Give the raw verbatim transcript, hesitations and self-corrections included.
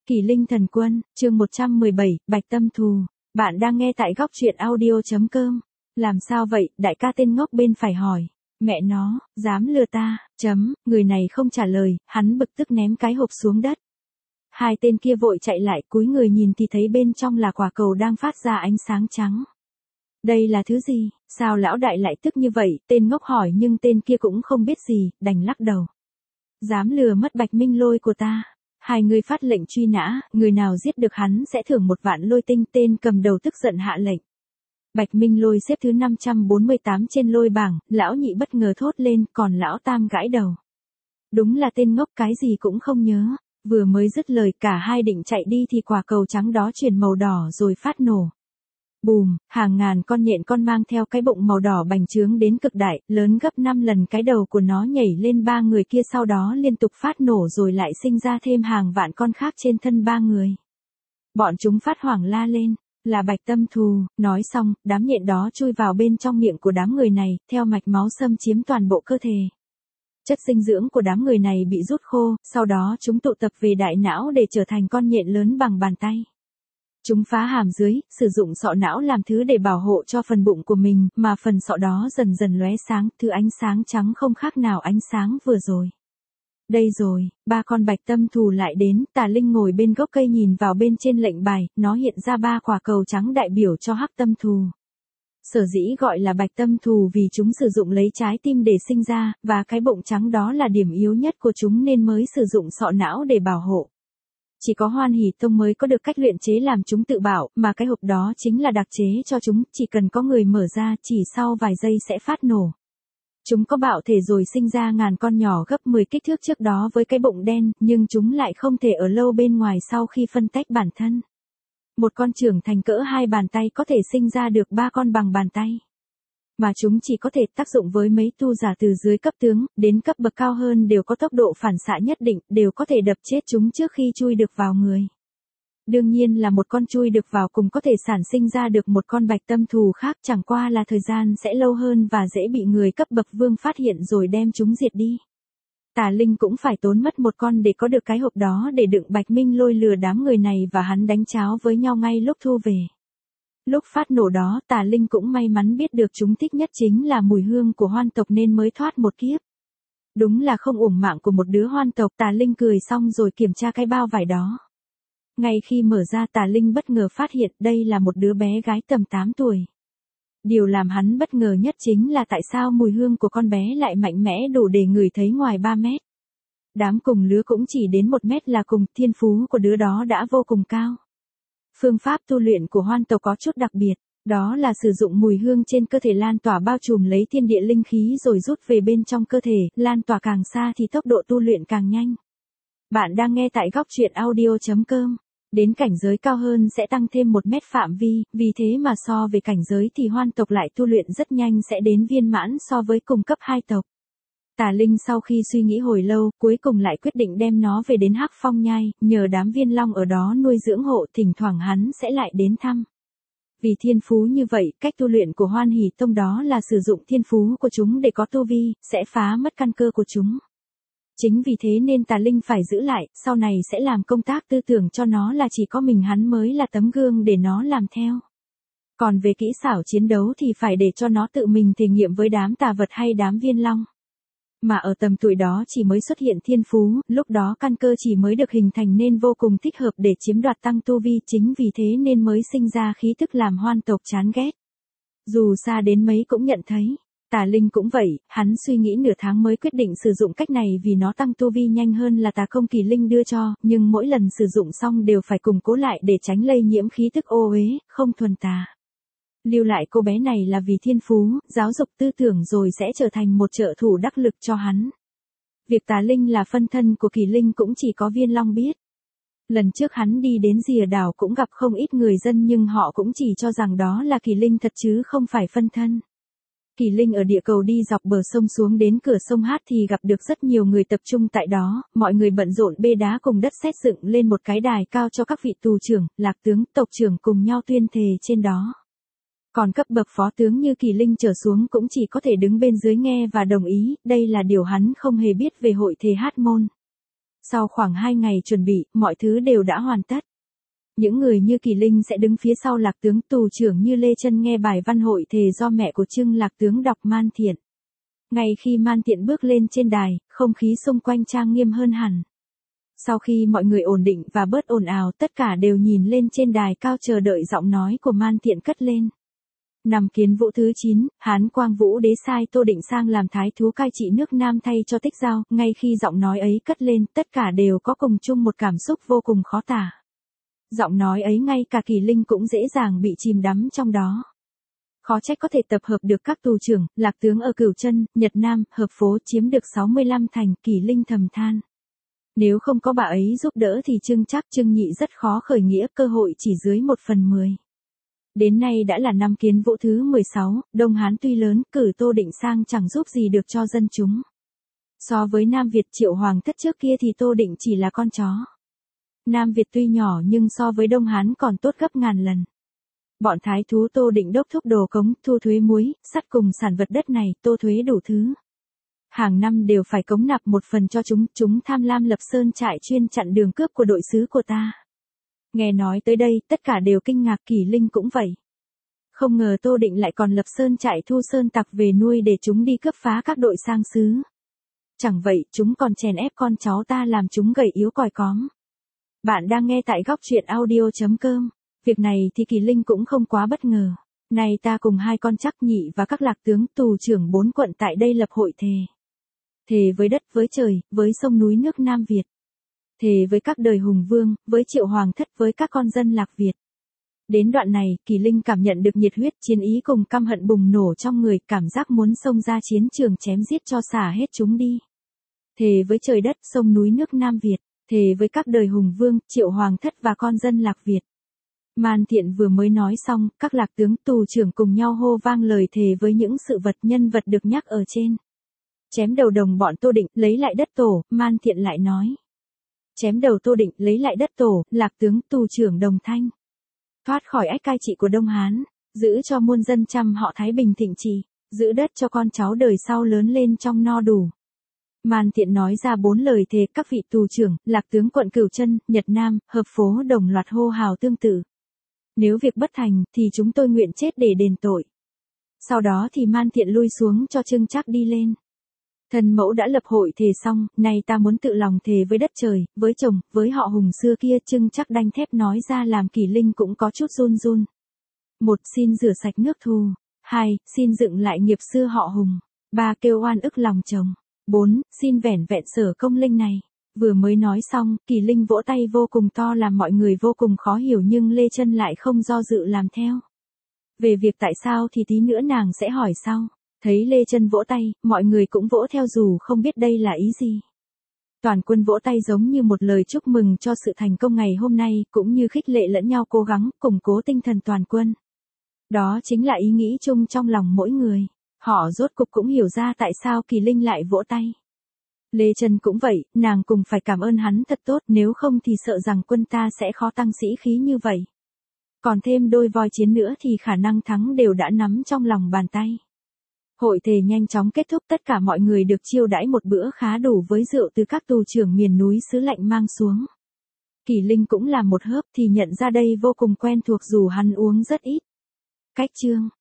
Kỳ Linh Thần Quân, chương một trăm mười bảy, Bạch Tâm Thù. Bạn đang nghe tại góc truyện audio.com. Làm sao vậy, đại ca tên ngốc bên phải hỏi. Mẹ nó, dám lừa ta, chấm, người này không trả lời, hắn bực tức ném cái hộp xuống đất. Hai tên kia vội chạy lại, cúi người nhìn thì thấy bên trong là quả cầu đang phát ra ánh sáng trắng. Đây là thứ gì, sao lão đại lại tức như vậy, tên ngốc hỏi nhưng tên kia cũng không biết gì, đành lắc đầu. Dám lừa mất Bạch Minh Lôi của ta. Hai người phát lệnh truy nã, người nào giết được hắn sẽ thưởng một vạn lôi tinh, tên cầm đầu tức giận hạ lệnh. Bạch Minh Lôi xếp thứ năm trăm bốn mươi tám trên lôi bảng, lão nhị bất ngờ thốt lên, còn lão tam gãi đầu. Đúng là tên ngốc cái gì cũng không nhớ, vừa mới dứt lời cả hai định chạy đi thì quả cầu trắng đó chuyển màu đỏ rồi phát nổ. Bùm, hàng ngàn con nhện con mang theo cái bụng màu đỏ bành trướng đến cực đại, lớn gấp năm lần cái đầu của nó nhảy lên ba người kia, sau đó liên tục phát nổ rồi lại sinh ra thêm hàng vạn con khác trên thân ba người. Bọn chúng phát hoảng la lên, là Bạch Tâm Thù, nói xong, đám nhện đó chui vào bên trong miệng của đám người này, theo mạch máu xâm chiếm toàn bộ cơ thể. Chất dinh dưỡng của đám người này bị rút khô, sau đó chúng tụ tập về đại não để trở thành con nhện lớn bằng bàn tay. Chúng phá hàm dưới, sử dụng sọ não làm thứ để bảo hộ cho phần bụng của mình, mà phần sọ đó dần dần lóe sáng, thứ ánh sáng trắng không khác nào ánh sáng vừa rồi. Đây rồi, ba con Bạch Tâm Thù lại đến, Tà Linh ngồi bên gốc cây nhìn vào bên trên lệnh bài, nó hiện ra ba quả cầu trắng đại biểu cho Hắc Tâm Thù. Sở dĩ gọi là Bạch Tâm Thù vì chúng sử dụng lấy trái tim để sinh ra, và cái bụng trắng đó là điểm yếu nhất của chúng nên mới sử dụng sọ não để bảo hộ. Chỉ có Hoan Hỷ Tông mới có được cách luyện chế làm chúng tự bảo, mà cái hộp đó chính là đặc chế cho chúng, chỉ cần có người mở ra, chỉ sau vài giây sẽ phát nổ. Chúng có bạo thể rồi sinh ra ngàn con nhỏ gấp mười kích thước trước đó với cái bụng đen, nhưng chúng lại không thể ở lâu bên ngoài sau khi phân tách bản thân. Một con trưởng thành cỡ hai bàn tay có thể sinh ra được ba con bằng bàn tay. Mà chúng chỉ có thể tác dụng với mấy tu giả từ dưới cấp tướng, đến cấp bậc cao hơn đều có tốc độ phản xạ nhất định, đều có thể đập chết chúng trước khi chui được vào người. Đương nhiên là một con chui được vào cùng có thể sản sinh ra được một con Bạch Tâm Thù khác, chẳng qua là thời gian sẽ lâu hơn và dễ bị người cấp bậc vương phát hiện rồi đem chúng diệt đi. Tà Linh cũng phải tốn mất một con để có được cái hộp đó để đựng Bạch Minh Lôi lừa đám người này và hắn đánh cháo với nhau ngay lúc thu về. Lúc phát nổ đó, Tà Linh cũng may mắn biết được chúng thích nhất chính là mùi hương của hoan tộc nên mới thoát một kiếp. Đúng là không uổng mạng của một đứa hoan tộc, Tà Linh cười xong rồi kiểm tra cái bao vải đó. Ngay khi mở ra, Tà Linh bất ngờ phát hiện đây là một đứa bé gái tầm tám tuổi. Điều làm hắn bất ngờ nhất chính là tại sao mùi hương của con bé lại mạnh mẽ đủ để ngửi thấy ngoài ba mét. Đám cùng lứa cũng chỉ đến một mét là cùng, thiên phú của đứa đó đã vô cùng cao. Phương pháp tu luyện của hoan tộc có chút đặc biệt, đó là sử dụng mùi hương trên cơ thể lan tỏa bao trùm lấy thiên địa linh khí rồi rút về bên trong cơ thể, lan tỏa càng xa thì tốc độ tu luyện càng nhanh. Bạn đang nghe tại góc truyện audio.com. Đến cảnh giới cao hơn sẽ tăng thêm một mét phạm vi, vì thế mà so về cảnh giới thì hoan tộc lại tu luyện rất nhanh sẽ đến viên mãn so với cùng cấp hai tộc. Tà Linh sau khi suy nghĩ hồi lâu, cuối cùng lại quyết định đem nó về đến Hắc Phong Nhai, nhờ đám viên long ở đó nuôi dưỡng hộ, thỉnh thoảng hắn sẽ lại đến thăm. Vì thiên phú như vậy, cách tu luyện của Hoan Hỷ Tông đó là sử dụng thiên phú của chúng để có tu vi, sẽ phá mất căn cơ của chúng. Chính vì thế nên Tà Linh phải giữ lại, sau này sẽ làm công tác tư tưởng cho nó là chỉ có mình hắn mới là tấm gương để nó làm theo. Còn về kỹ xảo chiến đấu thì phải để cho nó tự mình thể nghiệm với đám tà vật hay đám viên long. Mà ở tầm tuổi đó chỉ mới xuất hiện thiên phú, lúc đó căn cơ chỉ mới được hình thành nên vô cùng thích hợp để chiếm đoạt tăng tu vi, chính vì thế nên mới sinh ra khí tức làm hoan tộc chán ghét. Dù xa đến mấy cũng nhận thấy. Tà Linh cũng vậy, hắn suy nghĩ nửa tháng mới quyết định sử dụng cách này vì nó tăng tu vi nhanh hơn là tà công Kỳ Linh đưa cho, nhưng mỗi lần sử dụng xong đều phải củng cố lại để tránh lây nhiễm khí tức ô uế, không thuần tà. Lưu lại cô bé này là vì thiên phú, giáo dục tư tưởng rồi sẽ trở thành một trợ thủ đắc lực cho hắn. Việc Tà Linh là phân thân của Kỳ Linh cũng chỉ có Viên Long biết. Lần trước hắn đi đến rìa đảo cũng gặp không ít người dân nhưng họ cũng chỉ cho rằng đó là Kỳ Linh thật chứ không phải phân thân. Kỳ Linh ở địa cầu đi dọc bờ sông xuống đến cửa sông Hát thì gặp được rất nhiều người tập trung tại đó, mọi người bận rộn bê đá cùng đất sét dựng lên một cái đài cao cho các vị tù trưởng, lạc tướng, tộc trưởng cùng nhau tuyên thề trên đó. Còn cấp bậc phó tướng như Kỳ Linh trở xuống cũng chỉ có thể đứng bên dưới nghe và đồng ý, đây là điều hắn không hề biết về hội thề Hát môn. Sau khoảng hai ngày chuẩn bị, mọi thứ đều đã hoàn tất. Những người như Kỳ Linh sẽ đứng phía sau Lạc Tướng, tù trưởng như Lê Chân nghe bài văn hội thề do mẹ của Trưng Lạc Tướng đọc Man Thiện. Ngay khi Man Thiện bước lên trên đài, không khí xung quanh trang nghiêm hơn hẳn. Sau khi mọi người ổn định và bớt ồn ào, tất cả đều nhìn lên trên đài cao chờ đợi giọng nói của Man Thiện cất lên. Năm Kiến Vũ thứ chín, Hán Quang Vũ Đế sai Tô Định sang làm thái thú cai trị nước Nam thay cho Tích Giao, ngay khi giọng nói ấy cất lên, tất cả đều có cùng chung một cảm xúc vô cùng khó tả. Giọng nói ấy ngay cả Kỳ Linh cũng dễ dàng bị chìm đắm trong đó. Khó trách có thể tập hợp được các tù trưởng, Lạc Tướng ở Cửu Chân, Nhật Nam, Hợp Phố chiếm được sáu mươi lăm thành, Kỳ Linh thầm than. Nếu không có bà ấy giúp đỡ thì Trưng Trác Trưng Nhị rất khó khởi nghĩa, cơ hội chỉ dưới một phần mười. Đến nay đã là năm Kiến Vũ thứ mười sáu, Đông Hán tuy lớn, cử Tô Định sang chẳng giúp gì được cho dân chúng. So với Nam Việt Triệu Hoàng thất trước kia thì Tô Định chỉ là con chó. Nam Việt tuy nhỏ nhưng so với Đông Hán còn tốt gấp ngàn lần. Bọn thái thú Tô Định đốc thúc đồ cống, thu thuế muối, sắt cùng sản vật đất này, tô thuế đủ thứ. Hàng năm đều phải cống nạp một phần cho chúng, chúng tham lam lập sơn trại chuyên chặn đường cướp của đội sứ của ta. Nghe nói tới đây, tất cả đều kinh ngạc, Kỳ Linh cũng vậy. Không ngờ Tô Định lại còn lập sơn trại thu sơn tặc về nuôi để chúng đi cướp phá các đội sang sứ. Chẳng vậy, chúng còn chèn ép con cháu ta làm chúng gầy yếu còi cóm. Bạn đang nghe tại góc truyện audio chấm com. Việc này thì Kỳ Linh cũng không quá bất ngờ. Nay ta cùng hai con Trắc Nhị và các Lạc Tướng tù trưởng bốn quận tại đây lập hội thề. Thề với đất, với trời, với sông núi nước Nam Việt. Thề với các đời hùng vương, với Triệu Hoàng thất, với các con dân Lạc Việt. Đến đoạn này, Kỳ Linh cảm nhận được nhiệt huyết chiến ý cùng căm hận bùng nổ trong người, cảm giác muốn xông ra chiến trường chém giết cho xả hết chúng đi. Thề với trời đất, sông núi nước Nam Việt, thề với các đời hùng vương, Triệu Hoàng thất và con dân Lạc Việt. Man Thiện vừa mới nói xong, các Lạc Tướng tù trưởng cùng nhau hô vang lời thề với những sự vật nhân vật được nhắc ở trên. Chém đầu đồng bọn Tô Định, lấy lại đất tổ, Man Thiện lại nói. Chém đầu Tô Định, lấy lại đất tổ, Lạc Tướng tù trưởng Đồng Thanh. Thoát khỏi ách cai trị của Đông Hán, giữ cho muôn dân trăm họ thái bình thịnh trị, giữ đất cho con cháu đời sau lớn lên trong no đủ. Man Thiện nói ra bốn lời thề, các vị tù trưởng, Lạc Tướng quận Cửu Chân, Nhật Nam, Hợp Phố đồng loạt hô hào tương tự. Nếu việc bất thành, thì chúng tôi nguyện chết để đền tội. Sau đó thì Man Thiện lui xuống cho Trưng Trác đi lên. Thần mẫu đã lập hội thề xong, nay ta muốn tự lòng thề với đất trời, với chồng, với họ Hùng xưa kia. Trưng Trác đanh thép nói ra làm Kỳ Linh cũng có chút run run. Một, xin rửa sạch nước thù. Hai, xin dựng lại nghiệp xưa họ Hùng. Ba, kêu oan ức lòng chồng. Bốn, xin vẻn vẹn sở công linh này. Vừa mới nói xong, Kỳ Linh vỗ tay vô cùng to làm mọi người vô cùng khó hiểu, nhưng Lê Chân lại không do dự làm theo. Về việc tại sao thì tí nữa nàng sẽ hỏi sau. Thấy Lê Chân vỗ tay, mọi người cũng vỗ theo dù không biết đây là ý gì. Toàn quân vỗ tay giống như một lời chúc mừng cho sự thành công ngày hôm nay, cũng như khích lệ lẫn nhau cố gắng, củng cố tinh thần toàn quân. Đó chính là ý nghĩ chung trong lòng mỗi người. Họ rốt cục cũng hiểu ra tại sao Kỳ Linh lại vỗ tay. Lê Chân cũng vậy, nàng cùng phải cảm ơn hắn thật tốt, nếu không thì sợ rằng quân ta sẽ khó tăng sĩ khí như vậy. Còn thêm đôi voi chiến nữa thì khả năng thắng đều đã nắm trong lòng bàn tay. Hội thề nhanh chóng kết thúc, tất cả mọi người được chiêu đãi một bữa khá đủ với rượu từ các tù trưởng miền núi xứ lạnh mang xuống. Kỳ Linh cũng làm một hớp thì nhận ra đây vô cùng quen thuộc dù hắn uống rất ít. Cách chương